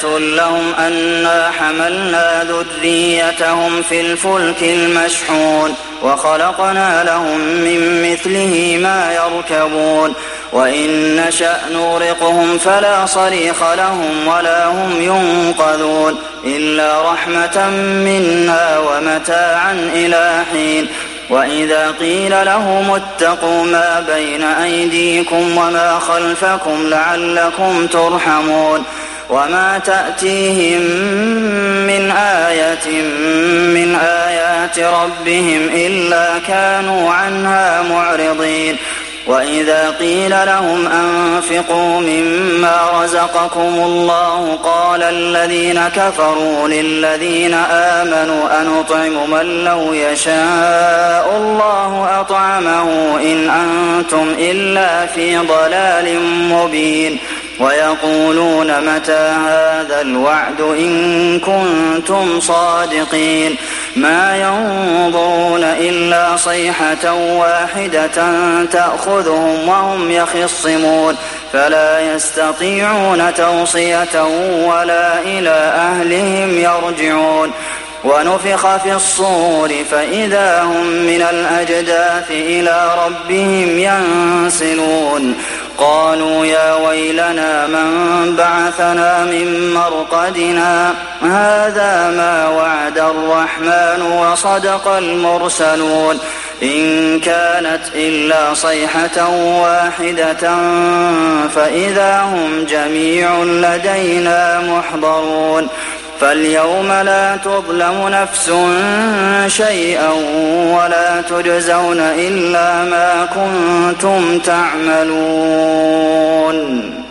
آية لهم أنا حملنا ذريتهم في الفلك المشحون وخلقنا لهم من مثله ما يركبون وإن نشأ نغرقهم فلا صريخ لهم ولا هم ينقذون إلا رحمة منا ومتاعا إلى حين وإذا قيل لهم اتقوا ما بين أيديكم وما خلفكم لعلكم ترحمون وما تأتيهم من آية من آيات ربهم إلا كانوا عنها معرضين وإذا قيل لهم أنفقوا مما رزقكم الله قال الذين كفروا للذين آمنوا أنطعم من لو يشاء الله أطعمه إن أنتم إلا في ضلال مبين ويقولون متى هذا الوعد إن كنتم صادقين ما ينظرون إلا صيحة واحدة تأخذهم وهم يخصمون فلا يستطيعون توصية ولا إلى أهلهم يرجعون ونفخ في الصور فإذا هم من الأجداث إلى ربهم ينسلون قالوا يا ويلنا من بعثنا من مرقدنا هذا ما وعد الرحمن وصدق المرسلون إن كانت إلا صيحة واحدة فإذا هم جميع لدينا محضرون فاليوم لا تظلم نفس شيئا ولا تجزون إلا ما كنتم تعملون